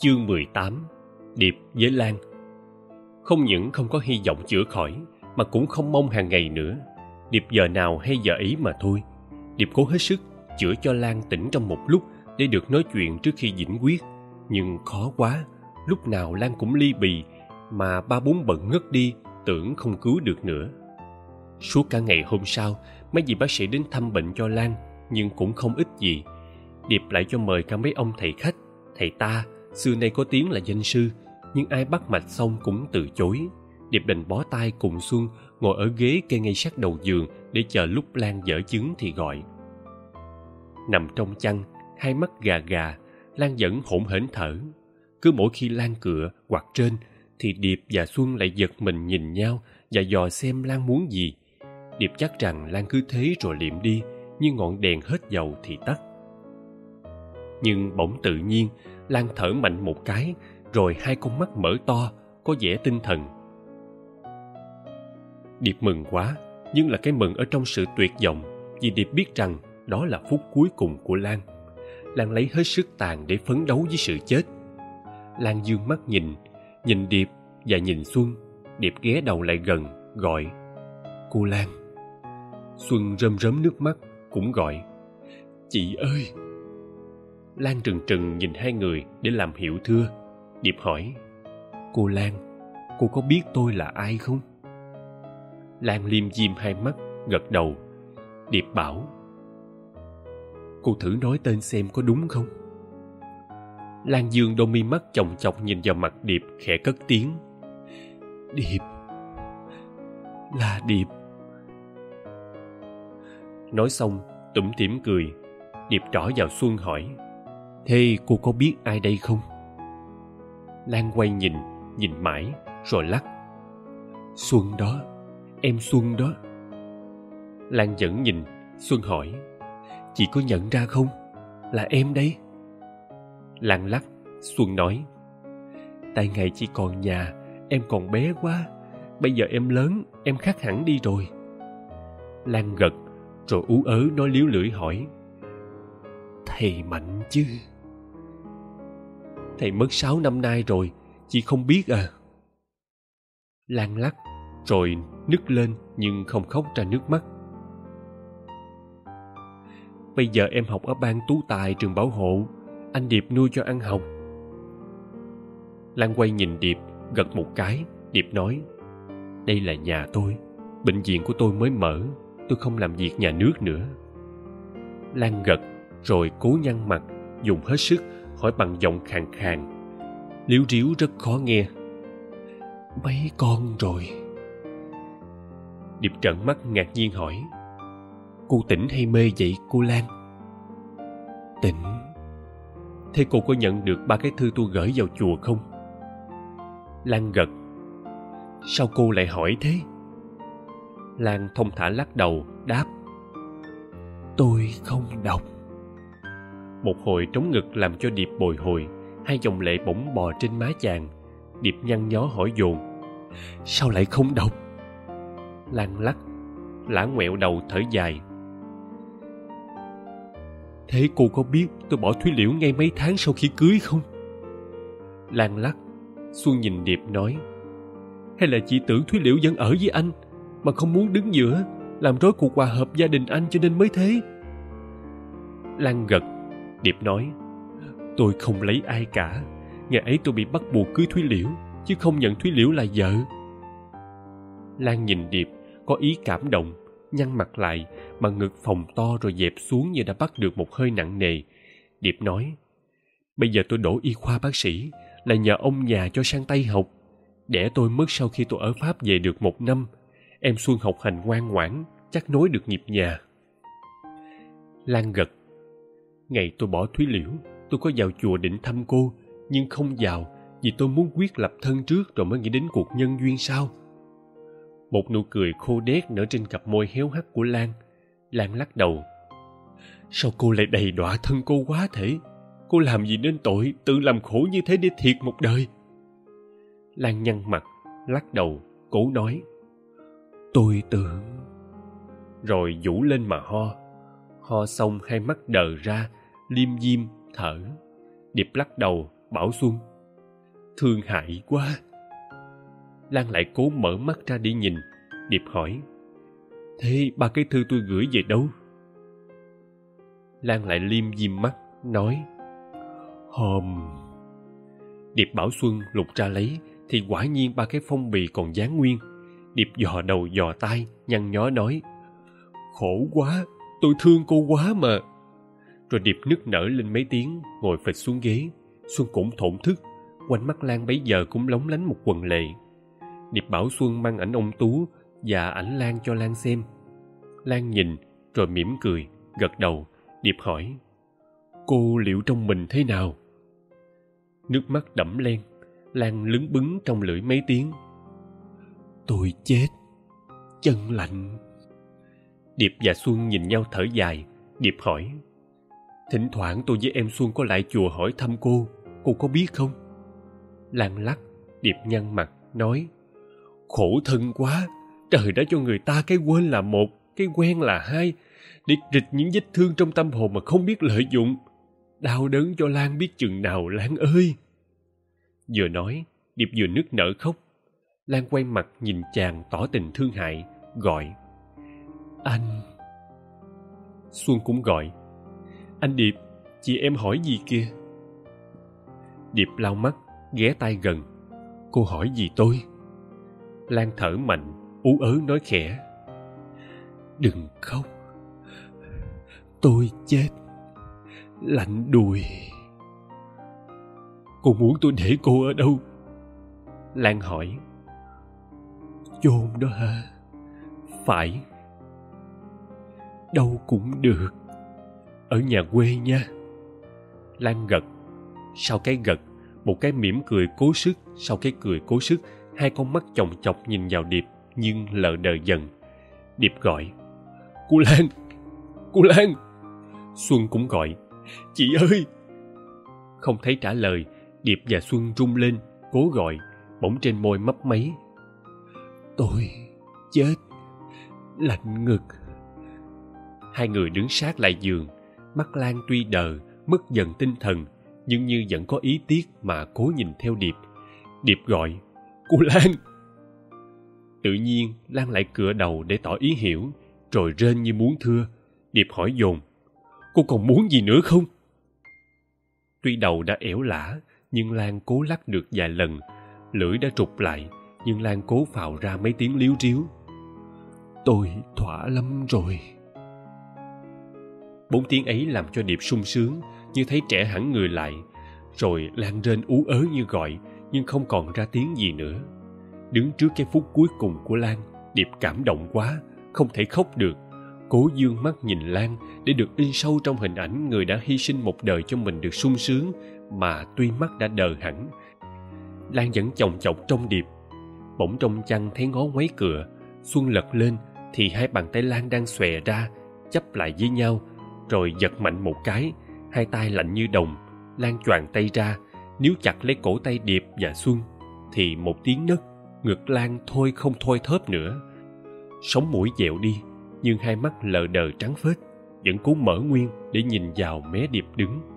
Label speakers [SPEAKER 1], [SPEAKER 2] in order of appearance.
[SPEAKER 1] Chương 18. Điệp với Lan. Không những không có hy vọng chữa khỏi, mà cũng không mong hàng ngày nữa. Điệp giờ nào hay giờ ấy mà thôi. Điệp cố hết sức chữa cho Lan tỉnh trong một lúc để được nói chuyện trước khi vĩnh quyết. Nhưng khó quá, lúc nào Lan cũng ly bì, mà 3-4 bận ngất đi, tưởng không cứu được nữa. Suốt cả ngày hôm sau, mấy vị bác sĩ đến thăm bệnh cho Lan, nhưng cũng không ích gì. Điệp lại cho mời cả mấy ông thầy khách. Thầy ta xưa nay có tiếng là danh sư, nhưng ai bắt mạch xong cũng từ chối. Điệp đành bó tay cùng Xuân ngồi ở ghế kê ngay sát đầu giường để chờ lúc Lan dở chứng thì gọi. Nằm trong chăn, hai mắt gà gà, Lan vẫn hổn hển thở. Cứ mỗi khi Lan cựa hoặc trên thì Điệp và Xuân lại giật mình nhìn nhau và dò xem Lan muốn gì. Điệp chắc rằng Lan cứ thế rồi liệm đi, như ngọn đèn hết dầu thì tắt. Nhưng bỗng tự nhiên Lan thở mạnh một cái, rồi hai con mắt mở to, có vẻ tinh thần. Điệp mừng quá, nhưng là cái mừng ở trong sự tuyệt vọng, vì Điệp biết rằng đó là phút cuối cùng của Lan. Lan lấy hết sức tàn để phấn đấu với sự chết. Lan dương mắt nhìn Điệp và nhìn Xuân. Điệp ghé đầu lại gần, gọi: "Cô Lan." Xuân rơm rớm nước mắt, cũng gọi: "Chị ơi." Lan trừng trừng nhìn hai người để làm hiểu thưa. Điệp hỏi: "Cô Lan, cô có biết tôi là ai không?" Lan liêm diêm hai mắt, gật đầu. Điệp bảo: "Cô thử nói tên xem có đúng không?" Lan dương đôi mi mắt chòng chọc nhìn vào mặt Điệp, khẽ cất tiếng: "Điệp, là Điệp." Nói xong tủm tỉm cười. Điệp trỏ vào Xuân hỏi: "Thế cô có biết ai đây không?" Lan quay nhìn mãi rồi lắc: "Xuân đó, em Xuân đó." Lan vẫn nhìn. Xuân hỏi: "Chị có nhận ra không? Là em đấy." Lan lắc. Xuân nói: "Tại ngày chị còn nhà, em còn bé quá. Bây giờ em lớn, em khác hẳn đi rồi." Lan gật, rồi ú ớ nói líu lưỡi hỏi: "Thầy mạnh chứ?" "Thầy mất 6 năm nay rồi, chị không biết à?" Lan lắc, rồi nức lên nhưng không khóc ra nước mắt. "Bây giờ em học ở ban tú tài trường bảo hộ. Anh Điệp nuôi cho ăn học." Lan quay nhìn Điệp, gật một cái. Điệp nói: "Đây là nhà tôi. Bệnh viện của tôi mới mở. Tôi không làm việc nhà nước nữa." Lan gật, rồi cố nhăn mặt, dùng hết sức hỏi bằng giọng khàn khàn, líu ríu rất khó nghe: "Mấy con rồi?" Điệp trợn mắt ngạc nhiên hỏi: "Cô tỉnh hay mê vậy cô Lan?" "Tỉnh." "Thế cô có nhận được 3 cái thư tôi gửi vào chùa không?" Lan gật. "Sao cô lại hỏi thế?" Lan thong thả lắc đầu, đáp: "Tôi không đọc." Một hồi trống ngực làm cho Điệp bồi hồi. Hai dòng lệ bỗng bò trên má chàng. Điệp nhăn nhó hỏi dồn: "Sao lại không đọc?" Lan lắc, lả ngoẹo đầu thở dài: "Thế cô có biết tôi bỏ Thúy Liễu ngay mấy tháng sau khi cưới không?" Lan lắc. Xuân nhìn Điệp nói: "Hay là chị tưởng Thúy Liễu vẫn ở với anh, mà không muốn đứng giữa, làm rối cuộc hòa hợp gia đình anh cho nên mới thế?" Lan gật. Điệp nói: "Tôi không lấy ai cả. Ngày ấy tôi bị bắt buộc cưới Thúy Liễu, chứ không nhận Thúy Liễu là vợ." Lan nhìn Điệp, có ý cảm động, nhăn mặt lại, mà ngực phồng to rồi dẹp xuống như đã bắt được một hơi nặng nề. Điệp nói: "Bây giờ tôi đỗ y khoa bác sĩ là nhờ ông nhà cho sang Tây học. Đẻ tôi mất sau khi tôi ở Pháp về được 1 năm. Em Xuân học hành ngoan ngoãn, chắc nối được nghiệp nhà." Lan gật. "Ngày tôi bỏ Thúy Liễu, tôi có vào chùa định thăm cô, nhưng không vào vì tôi muốn quyết lập thân trước rồi mới nghĩ đến cuộc nhân duyên sau." Một nụ cười khô đét nở trên cặp môi héo hắt của Lan. Lan lắc đầu: "Sao cô lại đầy đọa thân cô quá thể? Cô làm gì nên tội tự làm khổ như thế để thiệt một đời?" Lan nhăn mặt, lắc đầu, cố nói: "Tôi tưởng..." Rồi vũ lên mà ho. Ho xong hai mắt đờ ra, liêm diêm, thở. Điệp lắc đầu, bảo Xuân: Thương hại quá. Lan lại cố mở mắt ra để nhìn. Điệp hỏi, thế 3 cái thư tôi gửi về đâu? Lan lại liêm diêm mắt, nói, hôm... Điệp bảo Xuân lục ra lấy, thì quả nhiên 3 cái phong bì còn dán nguyên. Điệp dò đầu dò tai, nhăn nhó nói, khổ quá, tôi thương cô quá mà. Rồi Điệp nức nở lên mấy tiếng, ngồi phịch xuống ghế. Xuân cũng thổn thức, quanh mắt Lan bấy giờ cũng lóng lánh một quầng lệ. Điệp bảo Xuân mang ảnh ông Tú và ảnh Lan cho Lan xem. Lan nhìn, rồi mỉm cười, gật đầu. Điệp hỏi, cô liệu trong mình thế nào? Nước mắt đẫm len, Lan lững bững trong lưỡi mấy tiếng. Tôi chết, chân lạnh. Điệp và Xuân nhìn nhau thở dài. Điệp hỏi, thỉnh thoảng tôi với em Xuân có lại chùa hỏi thăm cô có biết không? Lan lắc. Điệp nhăn mặt, nói, khổ thân quá, trời đã cho người ta cái quên là một, cái quen là hai, để rịch những vết thương trong tâm hồn mà không biết lợi dụng. Đau đớn cho Lan biết chừng nào, Lan ơi. Vừa nói, Điệp vừa nức nở khóc. Lan quay mặt nhìn chàng tỏ tình thương hại, gọi, anh. Xuân cũng gọi, anh Điệp, chị em hỏi gì kia? Điệp lau mắt, ghé tai gần. Cô hỏi gì tôi? Lan thở mạnh, ú ớ nói khẽ, đừng khóc, tôi chết, lạnh đùi. Cô muốn tôi để cô ở đâu? Lan hỏi. Chôn đó hả? Phải. Đâu cũng được, ở nhà quê nha. Lan gật. Sau cái gật, một cái mỉm cười cố sức, sau cái cười cố sức, hai con mắt chòng chọc nhìn vào Điệp, nhưng lờ đờ dần. Điệp gọi, cô Lan, cô Lan. Xuân cũng gọi, chị ơi. Không thấy trả lời, Điệp và Xuân rung lên, cố gọi, bỗng trên môi mấp máy, tôi chết, lạnh ngực. Hai người đứng sát lại giường, mắt Lan tuy đờ, mất dần tinh thần, nhưng như vẫn có ý tiếc mà cố nhìn theo Điệp. Điệp gọi, cô Lan. Tự nhiên Lan lại cựa đầu để tỏ ý hiểu, rồi rên như muốn thưa. Điệp hỏi dồn, cô còn muốn gì nữa không? Tuy đầu đã ẻo lả, nhưng Lan cố lắc được vài lần. Lưỡi đã trục lại, nhưng Lan cố phào ra mấy tiếng líu ríu. Tôi thỏa lắm rồi. 4 tiếng ấy làm cho Điệp sung sướng, như thấy trẻ hẳn người lại. Rồi Lan rên ú ớ như gọi, nhưng không còn ra tiếng gì nữa. Đứng trước cái phút cuối cùng của Lan, Điệp cảm động quá, không thể khóc được. Cố dương mắt nhìn Lan để được in sâu trong hình ảnh người đã hy sinh một đời cho mình được sung sướng, mà tuy mắt đã đờ hẳn. Lan vẫn chòng chọc trong Điệp. Bỗng trong chăn thấy ngó ngoáy cựa. Xuân lật lên thì hai bàn tay Lan đang xòe ra, chắp lại với nhau, rồi giật mạnh một cái. Hai tay lạnh như đồng. Lan choàng tay ra, níu chặt lấy cổ tay Điệp và Xuân. Thì một tiếng nấc, ngực Lan thôi không thôi thóp nữa. Sống mũi dẹo đi, nhưng hai mắt lờ đờ trắng phết, vẫn cố mở nguyên để nhìn vào mé Điệp đứng.